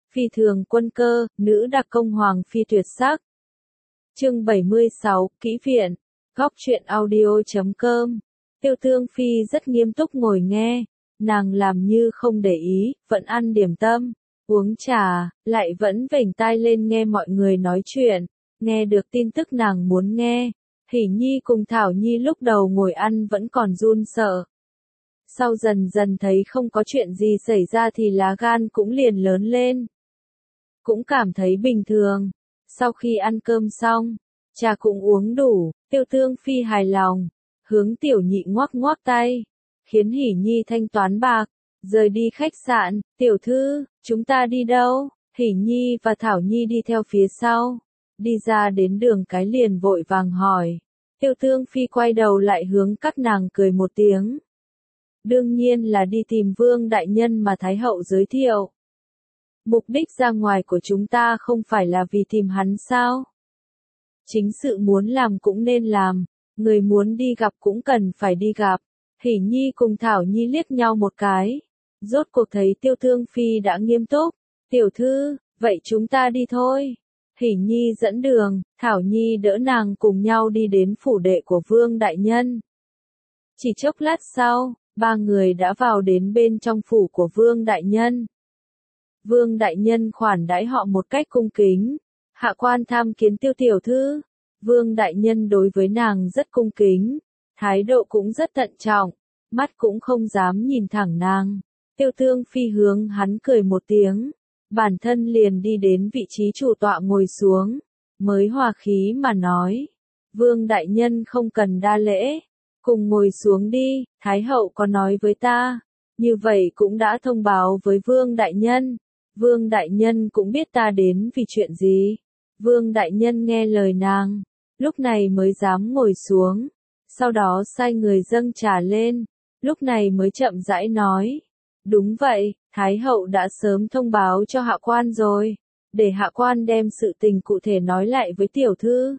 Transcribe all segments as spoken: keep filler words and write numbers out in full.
Phi thường quân cơ, nữ đặc công hoàng phi tuyệt sắc. Chương bảy mươi sáu, kỹ viện. Góc truyện audio chấm com. Tiêu Tương Phi rất nghiêm túc ngồi nghe, nàng làm như không để ý, vẫn ăn điểm tâm, uống trà, lại vẫn vểnh tai lên nghe mọi người nói chuyện, nghe được tin tức nàng muốn nghe. Hỷ Nhi cùng Thảo Nhi lúc đầu ngồi ăn vẫn còn run sợ. Sau dần dần thấy không có chuyện gì xảy ra thì lá gan cũng liền lớn lên. Cũng cảm thấy bình thường. Sau khi ăn cơm xong, trà cũng uống đủ, Tiêu Tương Phi hài lòng, hướng Tiểu Nhị ngoắc ngoắc tay, khiến Hỷ Nhi thanh toán bạc, rời đi khách sạn. Tiểu thư, chúng ta đi đâu? Hỷ Nhi và Thảo Nhi đi theo phía sau, đi ra đến đường cái liền vội vàng hỏi. Tiêu Tương Phi quay đầu lại hướng các nàng cười một tiếng. Đương nhiên là đi tìm Vương đại nhân mà Thái hậu giới thiệu. Mục đích ra ngoài của chúng ta không phải là vì tìm hắn sao? Chính sự muốn làm cũng nên làm, người muốn đi gặp cũng cần phải đi gặp. Hỷ Nhi cùng Thảo Nhi liếc nhau một cái, rốt cuộc thấy Tiêu Tương Phi đã nghiêm túc. Tiểu thư, vậy chúng ta đi thôi. Hỷ Nhi dẫn đường, Thảo Nhi đỡ nàng cùng nhau đi đến phủ đệ của Vương đại nhân. Chỉ chốc lát sau, ba người đã vào đến bên trong phủ của Vương đại nhân. Vương đại nhân khoản đãi họ một cách cung kính. Hạ quan tham kiến Tiêu tiểu thư. Vương đại nhân đối với nàng rất cung kính, thái độ cũng rất thận trọng, mắt cũng không dám nhìn thẳng nàng. Tiêu Tương Phi hướng hắn cười một tiếng, bản thân liền đi đến vị trí chủ tọa ngồi xuống, mới hòa khí mà nói. Vương đại nhân không cần đa lễ, cùng ngồi xuống đi, Thái hậu có nói với ta, như vậy cũng đã thông báo với Vương đại nhân. Vương đại nhân cũng biết ta đến vì chuyện gì. Vương đại nhân nghe lời nàng, lúc này mới dám ngồi xuống, sau đó sai người dâng trà lên, lúc này mới chậm rãi nói. Đúng vậy, Thái hậu đã sớm thông báo cho hạ quan rồi, để hạ quan đem sự tình cụ thể nói lại với tiểu thư.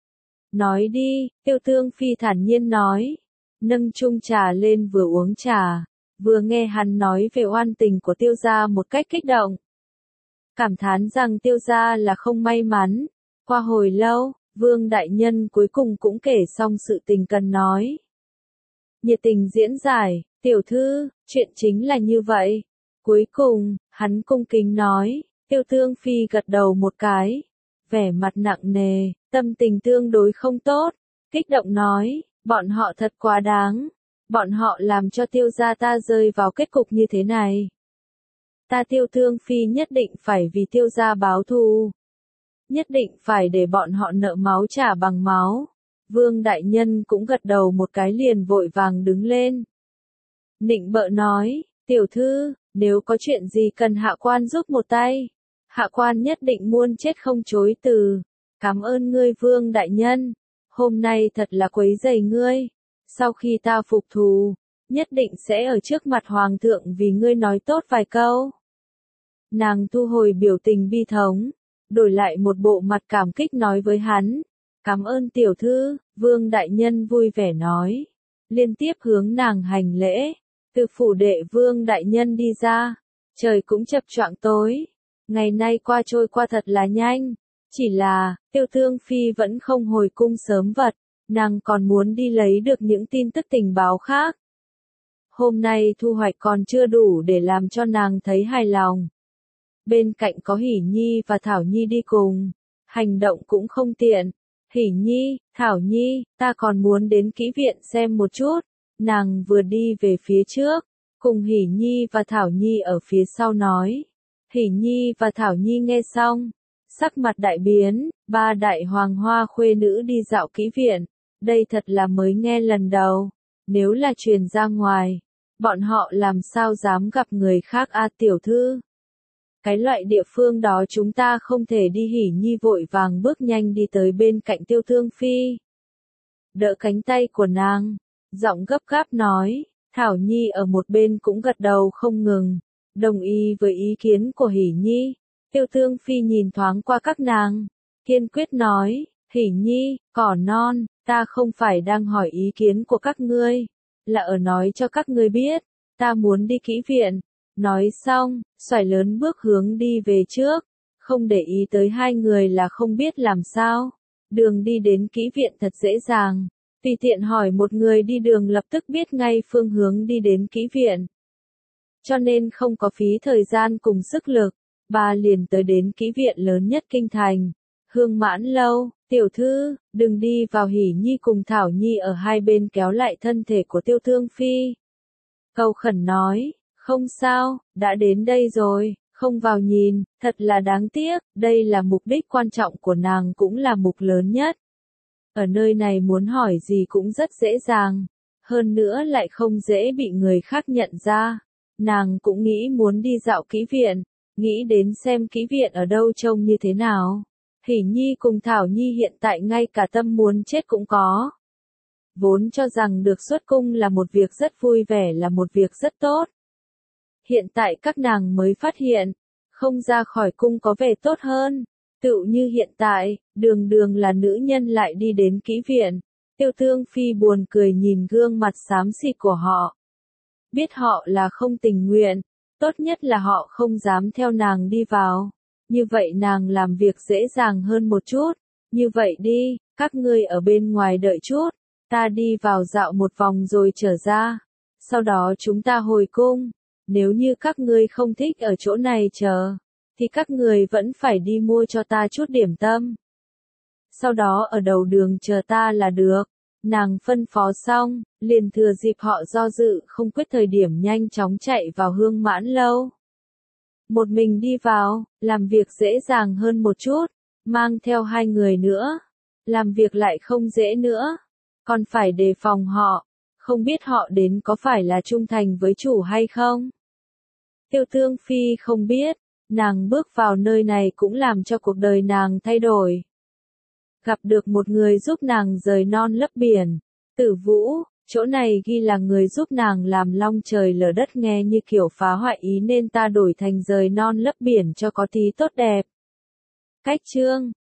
Nói đi, Tiêu Tương Phi thản nhiên nói, nâng chung trà lên vừa uống trà, vừa nghe hắn nói về oan tình của Tiêu gia một cách kích động. Cảm thán rằng Tiêu gia là không may mắn. Qua hồi lâu, Vương đại nhân cuối cùng cũng kể xong sự tình cần nói. Nhiệt tình diễn giải, tiểu thư, chuyện chính là như vậy. Cuối cùng, hắn cung kính nói. Tiêu Tương Phi gật đầu một cái, vẻ mặt nặng nề, tâm tình tương đối không tốt, kích động nói, bọn họ thật quá đáng, bọn họ làm cho Tiêu gia ta rơi vào kết cục như thế này. Ta Tiêu Tương Phi nhất định phải vì Tiêu gia báo thù. Nhất định phải để bọn họ nợ máu trả bằng máu. Vương đại nhân cũng gật đầu một cái liền vội vàng đứng lên. Nịnh bợ nói, tiểu thư, nếu có chuyện gì cần hạ quan giúp một tay, hạ quan nhất định muôn chết không chối từ. Cảm ơn ngươi Vương đại nhân, hôm nay thật là quấy rầy ngươi. Sau khi ta phục thù, nhất định sẽ ở trước mặt hoàng thượng vì ngươi nói tốt vài câu. Nàng thu hồi biểu tình bi thống, đổi lại một bộ mặt cảm kích nói với hắn. Cảm ơn tiểu thư, Vương đại nhân vui vẻ nói. Liên tiếp hướng nàng hành lễ. Từ phủ đệ Vương đại nhân đi ra. Trời cũng chập choạng tối. Ngày nay qua trôi qua thật là nhanh. Chỉ là, Tiêu Tương Phi vẫn không hồi cung sớm vật. Nàng còn muốn đi lấy được những tin tức tình báo khác. Hôm nay thu hoạch còn chưa đủ để làm cho nàng thấy hài lòng. Bên cạnh có Hỷ Nhi và Thảo Nhi đi cùng, hành động cũng không tiện. Hỷ Nhi, Thảo Nhi, ta còn muốn đến kỹ viện xem một chút. Nàng vừa đi về phía trước, cùng Hỷ Nhi và Thảo Nhi ở phía sau nói. Hỷ Nhi và Thảo Nhi nghe xong, sắc mặt đại biến, ba đại hoàng hoa khuê nữ đi dạo kỹ viện, đây thật là mới nghe lần đầu. Nếu là truyền ra ngoài, bọn họ làm sao dám gặp người khác a tiểu thư. Cái loại địa phương đó chúng ta không thể đi. Hỷ Nhi vội vàng bước nhanh đi tới bên cạnh Tiêu Tương Phi. Đỡ cánh tay của nàng, giọng gấp gáp nói, Thảo Nhi ở một bên cũng gật đầu không ngừng, đồng ý với ý kiến của Hỷ Nhi. Tiêu Tương Phi nhìn thoáng qua các nàng, kiên quyết nói, Hỷ Nhi, cỏ non, ta không phải đang hỏi ý kiến của các ngươi, là ở nói cho các ngươi biết, ta muốn đi kỹ viện. Nói xong, xoài lớn bước hướng đi về trước, không để ý tới hai người là không biết làm sao. Đường đi đến kỹ viện thật dễ dàng, tùy tiện hỏi một người đi đường lập tức biết ngay phương hướng đi đến kỹ viện. Cho nên không có phí thời gian cùng sức lực, bà liền tới đến kỹ viện lớn nhất kinh thành, Hương Mãn Lâu. Tiểu thư, đừng đi vào. Hỉ Nhi cùng Thảo Nhi ở hai bên kéo lại thân thể của Tiêu Thương Phi. Cầu khẩn nói, không sao, đã đến đây rồi, không vào nhìn, thật là đáng tiếc, đây là mục đích quan trọng của nàng cũng là mục lớn nhất. Ở nơi này muốn hỏi gì cũng rất dễ dàng, hơn nữa lại không dễ bị người khác nhận ra. Nàng cũng nghĩ muốn đi dạo kỹ viện, nghĩ đến xem kỹ viện ở đâu trông như thế nào. Hỉ Nhi cùng Thảo Nhi hiện tại ngay cả tâm muốn chết cũng có. Vốn cho rằng được xuất cung là một việc rất vui vẻ, là một việc rất tốt. Hiện tại các nàng mới phát hiện, không ra khỏi cung có vẻ tốt hơn. Tựu như hiện tại, đường đường là nữ nhân lại đi đến kỹ viện. Tiêu Thương Phi buồn cười nhìn gương mặt xám xịt của họ. Biết họ là không tình nguyện, tốt nhất là họ không dám theo nàng đi vào. Như vậy nàng làm việc dễ dàng hơn một chút. Như vậy đi, các ngươi ở bên ngoài đợi chút, ta đi vào dạo một vòng rồi trở ra. Sau đó chúng ta hồi cung. Nếu như các ngươi không thích ở chỗ này chờ, thì các người vẫn phải đi mua cho ta chút điểm tâm. Sau đó ở đầu đường chờ ta là được. Nàng phân phó xong, liền thừa dịp họ do dự không quyết thời điểm nhanh chóng chạy vào Hương Mãn Lâu. Một mình đi vào, làm việc dễ dàng hơn một chút, mang theo hai người nữa, làm việc lại không dễ nữa, còn phải đề phòng họ, không biết họ đến có phải là trung thành với chủ hay không. Tiêu Thương Phi không biết, nàng bước vào nơi này cũng làm cho cuộc đời nàng thay đổi. Gặp được một người giúp nàng rời non lấp biển, Tử Vũ, chỗ này ghi là người giúp nàng làm long trời lở đất, nghe như kiểu phá hoại ý nên ta đổi thành rời non lấp biển cho có tí tốt đẹp. Cách chương